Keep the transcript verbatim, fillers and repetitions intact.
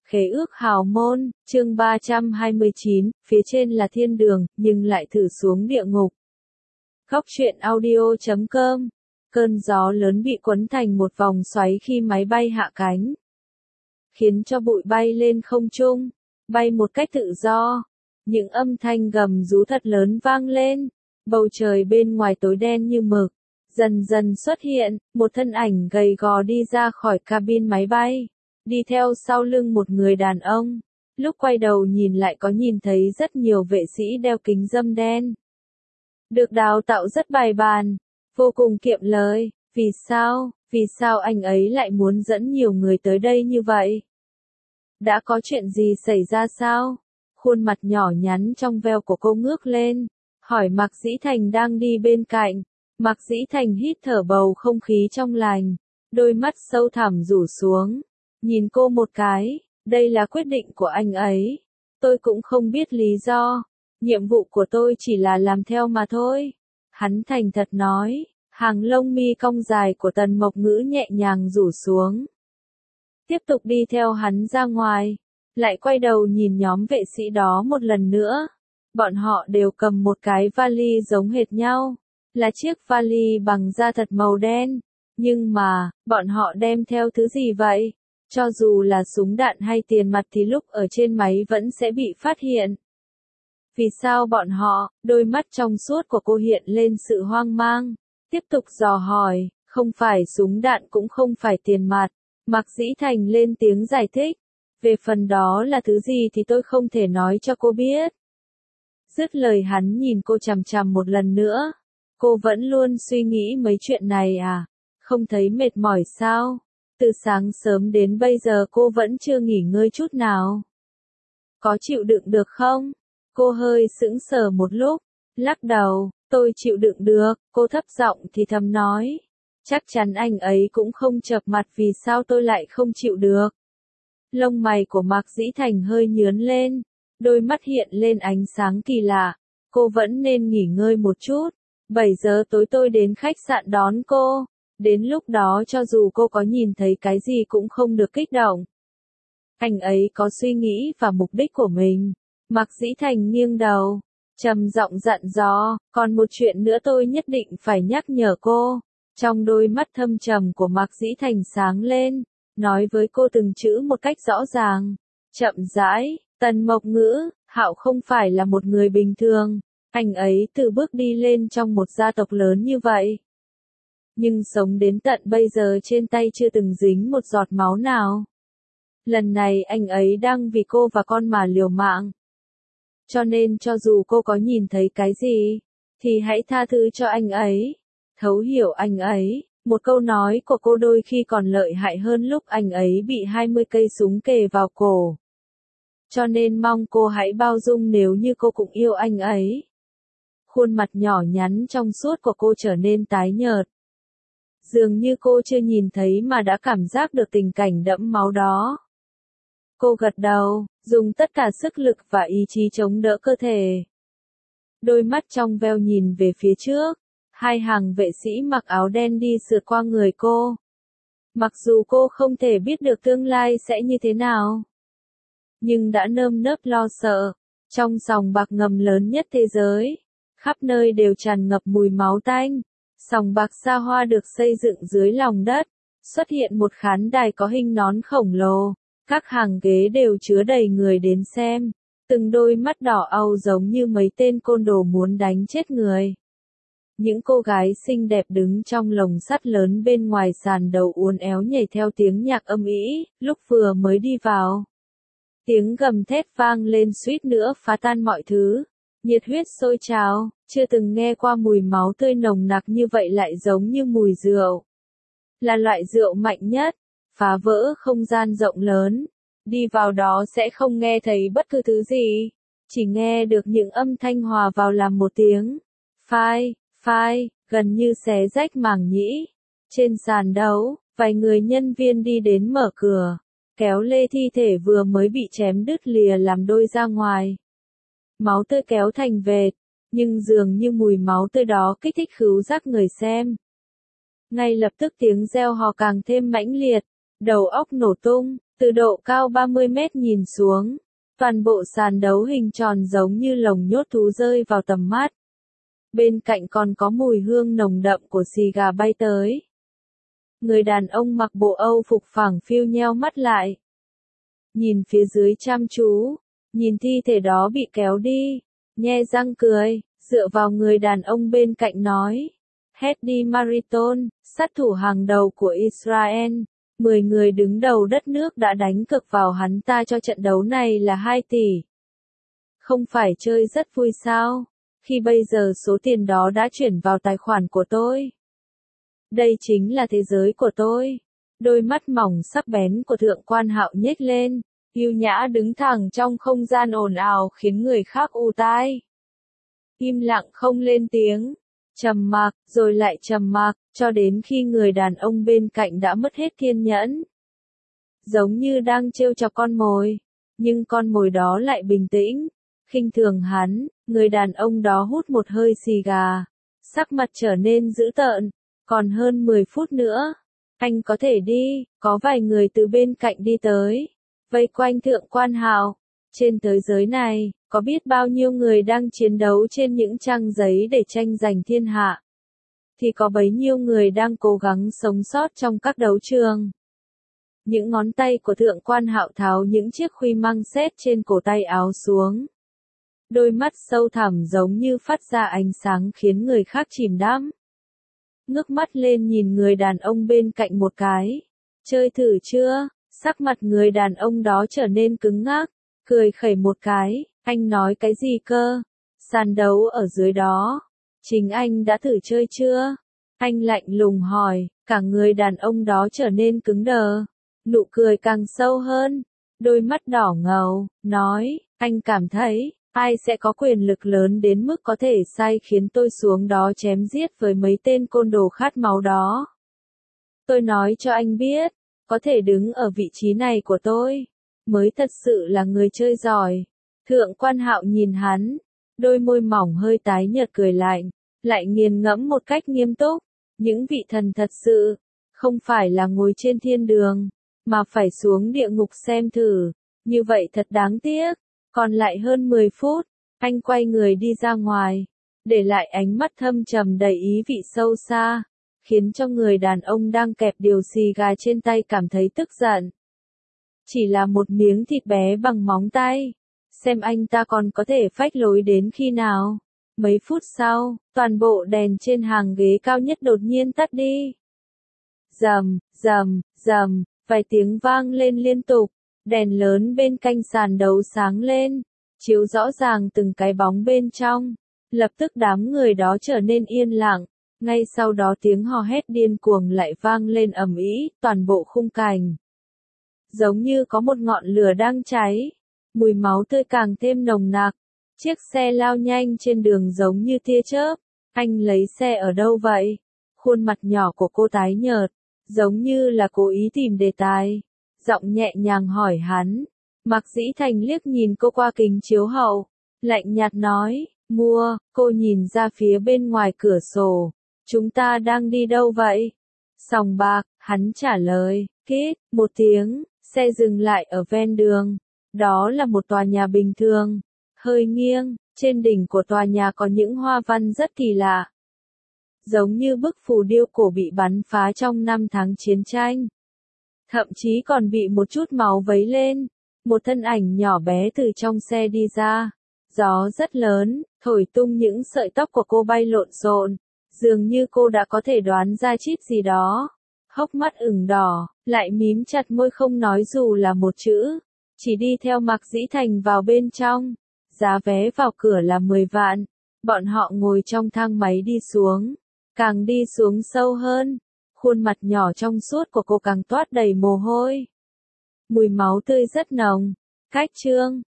Khế ước hào môn, chương ba trăm hai mươi chín, phía trên là thiên đường, nhưng lại thử xuống địa ngục. Góc truyện audio chấm com. Cơn gió lớn bị cuốn thành một vòng xoáy khi máy bay hạ cánh, khiến cho bụi bay lên không trung, bay một cách tự do. Những âm thanh gầm rú thật lớn vang lên, bầu trời bên ngoài tối đen như mực. Dần dần xuất hiện, một thân ảnh gầy gò đi ra khỏi cabin máy bay, đi theo sau lưng một người đàn ông. Lúc quay đầu nhìn lại có nhìn thấy rất nhiều vệ sĩ đeo kính râm đen, được đào tạo rất bài bản, vô cùng kiệm lời. Vì sao, vì sao anh ấy lại muốn dẫn nhiều người tới đây như vậy? Đã có chuyện gì xảy ra sao? Khuôn mặt nhỏ nhắn trong veo của cô ngước lên, hỏi Mạc Dĩ Thành đang đi bên cạnh. Mạc Dĩ Thành hít thở bầu không khí trong lành, đôi mắt sâu thẳm rủ xuống, nhìn cô một cái. Đây là quyết định của anh ấy, tôi cũng không biết lý do, nhiệm vụ của tôi chỉ là làm theo mà thôi. Hắn thành thật nói, hàng lông mi cong dài của Tần Mộc Ngữ nhẹ nhàng rủ xuống. Tiếp tục đi theo hắn ra ngoài, lại quay đầu nhìn nhóm vệ sĩ đó một lần nữa. Bọn họ đều cầm một cái vali giống hệt nhau, là chiếc vali bằng da thật màu đen. Nhưng mà, bọn họ đem theo thứ gì vậy? Cho dù là súng đạn hay tiền mặt thì lúc ở trên máy vẫn sẽ bị phát hiện. Vì sao bọn họ? Đôi mắt trong suốt của cô hiện lên sự hoang mang. Tiếp tục dò hỏi, không phải súng đạn cũng không phải tiền mặt. Mạc Dĩ Thành lên tiếng giải thích. Về phần đó là thứ gì thì tôi không thể nói cho cô biết. Dứt lời hắn nhìn cô chằm chằm một lần nữa. Cô vẫn luôn suy nghĩ mấy chuyện này à? Không thấy mệt mỏi sao? Từ sáng sớm đến bây giờ cô vẫn chưa nghỉ ngơi chút nào. Có chịu đựng được không? Cô hơi sững sờ một lúc, lắc đầu. Tôi chịu đựng được, cô thấp giọng thì thầm nói. Chắc chắn anh ấy cũng không chợp mặt vì sao tôi lại không chịu được. Lông mày của Mạc Dĩ Thành hơi nhướn lên, đôi mắt hiện lên ánh sáng kỳ lạ. Cô vẫn nên nghỉ ngơi một chút. bảy giờ tối tôi đến khách sạn đón cô. Đến lúc đó cho dù cô có nhìn thấy cái gì cũng không được kích động. Anh ấy có suy nghĩ và mục đích của mình. Mạc Dĩ Thành nghiêng đầu, trầm giọng dặn dò, còn một chuyện nữa tôi nhất định phải nhắc nhở cô. Trong đôi mắt thâm trầm của Mạc Dĩ Thành sáng lên, nói với cô từng chữ một cách rõ ràng, chậm rãi. Tần Mộc Ngữ, Hạo không phải là một người bình thường. Anh ấy từ bước đi lên trong một gia tộc lớn như vậy, nhưng sống đến tận bây giờ trên tay chưa từng dính một giọt máu nào. Lần này anh ấy đang vì cô và con mà liều mạng. Cho nên cho dù cô có nhìn thấy cái gì, thì hãy tha thứ cho anh ấy, thấu hiểu anh ấy. Một câu nói của cô đôi khi còn lợi hại hơn lúc anh ấy bị hai mươi cây súng kề vào cổ. Cho nên mong cô hãy bao dung nếu như cô cũng yêu anh ấy. Khuôn mặt nhỏ nhắn trong suốt của cô trở nên tái nhợt. Dường như cô chưa nhìn thấy mà đã cảm giác được tình cảnh đẫm máu đó. Cô gật đầu, dùng tất cả sức lực và ý chí chống đỡ cơ thể. Đôi mắt trong veo nhìn về phía trước, hai hàng vệ sĩ mặc áo đen đi sượt qua người cô. Mặc dù cô không thể biết được tương lai sẽ như thế nào, nhưng đã nơm nớp lo sợ. Trong sòng bạc ngầm lớn nhất thế giới, khắp nơi đều tràn ngập mùi máu tanh. Sòng bạc xa hoa được xây dựng dưới lòng đất, xuất hiện một khán đài có hình nón khổng lồ, các hàng ghế đều chứa đầy người đến xem, từng đôi mắt đỏ au giống như mấy tên côn đồ muốn đánh chết người. Những cô gái xinh đẹp đứng trong lồng sắt lớn bên ngoài sàn đầu uốn éo nhảy theo tiếng nhạc âm ĩ, lúc vừa mới đi vào. Tiếng gầm thét vang lên suýt nữa phá tan mọi thứ. Nhiệt huyết sôi trào, chưa từng nghe qua mùi máu tươi nồng nặc như vậy lại giống như mùi rượu. Là loại rượu mạnh nhất, phá vỡ không gian rộng lớn. Đi vào đó sẽ không nghe thấy bất cứ thứ gì, chỉ nghe được những âm thanh hòa vào làm một tiếng. Phai, phai, gần như xé rách màng nhĩ. Trên sàn đấu, vài người nhân viên đi đến mở cửa, kéo lê thi thể vừa mới bị chém đứt lìa làm đôi ra ngoài. Máu tươi kéo thành vệt, nhưng dường như mùi máu tươi đó kích thích khứu giác người xem. Ngay lập tức tiếng reo hò càng thêm mãnh liệt, đầu óc nổ tung, Từ độ cao ba mươi mét nhìn xuống, toàn bộ sàn đấu hình tròn giống như lồng nhốt thú rơi vào tầm mắt. Bên cạnh còn có mùi hương nồng đậm của xì gà bay tới. Người đàn ông mặc bộ Âu phục phẳng phiu nheo mắt lại. Nhìn phía dưới chăm chú, nhìn thi thể đó bị kéo đi, nhe răng cười, dựa vào người đàn ông bên cạnh nói. Hedi Mariton, sát thủ hàng đầu của Israel, mười người đứng đầu đất nước đã đánh cược vào hắn ta cho trận đấu này là hai tỷ. Không phải chơi rất vui sao, khi bây giờ số tiền đó đã chuyển vào tài khoản của tôi. Đây chính là thế giới của tôi. Đôi mắt mỏng sắc bén của thượng quan Hạo nhếch lên, yêu nhã đứng thẳng trong không gian ồn ào khiến người khác ù tai. Im lặng không lên tiếng, trầm mặc, rồi lại trầm mặc, cho đến khi người đàn ông bên cạnh đã mất hết kiên nhẫn. Giống như đang trêu chọc con mồi, nhưng con mồi đó lại bình tĩnh, khinh thường hắn, người đàn ông đó hút một hơi xì gà, sắc mặt trở nên dữ tợn, còn hơn mười phút nữa, anh có thể đi, có vài người từ bên cạnh đi tới, vây quanh thượng quan Hạo. Trên thế giới này, có biết bao nhiêu người đang chiến đấu trên những trang giấy để tranh giành thiên hạ. Thì có bấy nhiêu người đang cố gắng sống sót trong các đấu trường. Những ngón tay của thượng quan Hạo tháo những chiếc khuy măng xét trên cổ tay áo xuống. Đôi mắt sâu thẳm giống như phát ra ánh sáng khiến người khác chìm đắm. Ngước mắt lên nhìn người đàn ông bên cạnh một cái. Chơi thử chưa? Sắc mặt người đàn ông đó trở nên cứng ngắc, cười khẩy một cái, anh nói cái gì cơ? Sàn đấu ở dưới đó. Chính anh đã thử chơi chưa? Anh lạnh lùng hỏi, cả người đàn ông đó trở nên cứng đờ. Nụ cười càng sâu hơn, đôi mắt đỏ ngầu, nói, anh cảm thấy, ai sẽ có quyền lực lớn đến mức có thể sai khiến tôi xuống đó chém giết với mấy tên côn đồ khát máu đó. Tôi nói cho anh biết, có thể đứng ở vị trí này của tôi, mới thật sự là người chơi giỏi. Thượng quan Hạo nhìn hắn, đôi môi mỏng hơi tái nhợt cười lạnh, lại nghiền ngẫm một cách nghiêm túc. Những vị thần thật sự, không phải là ngồi trên thiên đường, mà phải xuống địa ngục xem thử. Như vậy thật đáng tiếc. Còn lại hơn mười phút, anh quay người đi ra ngoài, để lại ánh mắt thâm trầm đầy ý vị sâu xa, khiến cho người đàn ông đang kẹp điều xì gà trên tay cảm thấy tức giận. Chỉ là một miếng thịt bé bằng móng tay, xem anh ta còn có thể phách lối đến khi nào. Mấy phút sau, toàn bộ đèn trên hàng ghế cao nhất đột nhiên tắt đi. Rầm, rầm, rầm, vài tiếng vang lên liên tục. Đèn lớn bên cạnh sàn đấu sáng lên, chiếu rõ ràng từng cái bóng bên trong. Lập tức đám người đó trở nên yên lặng, ngay sau đó tiếng hò hét điên cuồng lại vang lên ầm ĩ, toàn bộ khung cảnh. Giống như có một ngọn lửa đang cháy, mùi máu tươi càng thêm nồng nặc. Chiếc xe lao nhanh trên đường giống như tia chớp. Anh lấy xe ở đâu vậy? Khuôn mặt nhỏ của cô tái nhợt, giống như là cố ý tìm đề tài. Giọng nhẹ nhàng hỏi hắn. Mạc Dĩ Thành liếc nhìn cô qua kính chiếu hậu, lạnh nhạt nói, mua. Cô nhìn ra phía bên ngoài cửa sổ. Chúng ta đang đi đâu vậy? Sòng bạc, hắn trả lời. Kít, một tiếng, xe dừng lại ở ven đường. Đó là một tòa nhà bình thường, hơi nghiêng, trên đỉnh của tòa nhà có những hoa văn rất kỳ lạ. Giống như bức phù điêu cổ bị bắn phá trong năm tháng chiến tranh. Thậm chí còn bị một chút máu vấy lên. Một thân ảnh nhỏ bé từ trong xe đi ra. Gió rất lớn, thổi tung những sợi tóc của cô bay lộn xộn. Dường như cô đã có thể đoán ra chít gì đó. Hốc mắt ửng đỏ, lại mím chặt môi không nói dù là một chữ. Chỉ đi theo Mạc Dĩ Thành vào bên trong. Giá vé vào cửa là mười vạn. Bọn họ ngồi trong thang máy đi xuống. Càng đi xuống sâu hơn, khuôn mặt nhỏ trong suốt của cô càng toát đầy mồ hôi. Mùi máu tươi rất nồng. Cách chương